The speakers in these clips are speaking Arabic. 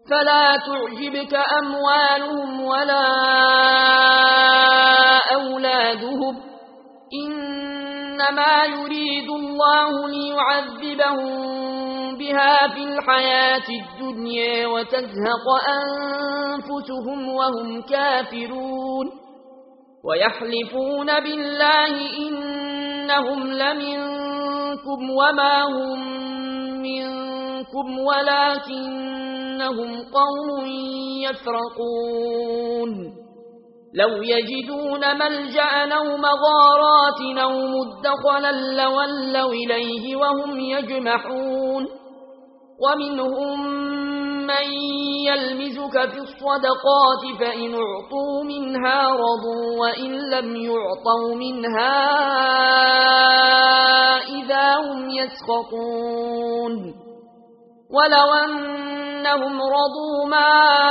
فلا تعجبك أموالهم ولا أولادهم إنما يريد الله ليعذبهم بها في الحياة الدنيا وتزهق أنفسهم وهم كافرون ويحلفون بالله إنهم لمنكم وما هم منكم ولكنهم قوم يفرقون لو يجدون ملجأ أو مغارات أو مدخلا لولوا إليه وهم يجمحون ومنهم من يلمزك في الصدقات فإن اعطوا منها رضوا وإن لم يعطوا منها إذا هم يسخطون ولو أنهم رضوا ما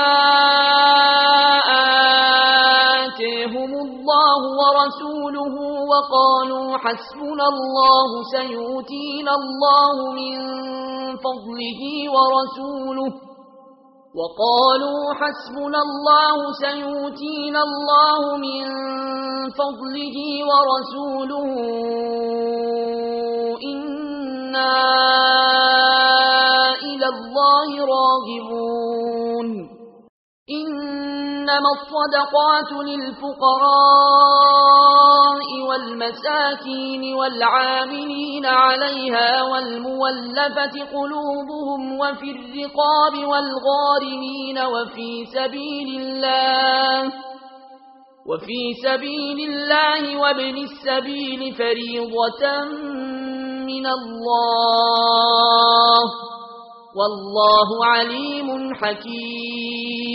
آتيهم الله ورسوله وقالوا حسبنا الله سيؤتينا الله من فضله ورسوله وقالوا حسبنا الله سيؤتينا الله من فضله ورسوله إنا إلى الله راغبون إنما الصدقات للفقراء والمساكين والعاملين عليها والمولفة قلوبهم وفي الرقاب والغارمين وفي سبيل الله وابن السبيل فريضة من الله والله عليم حكيم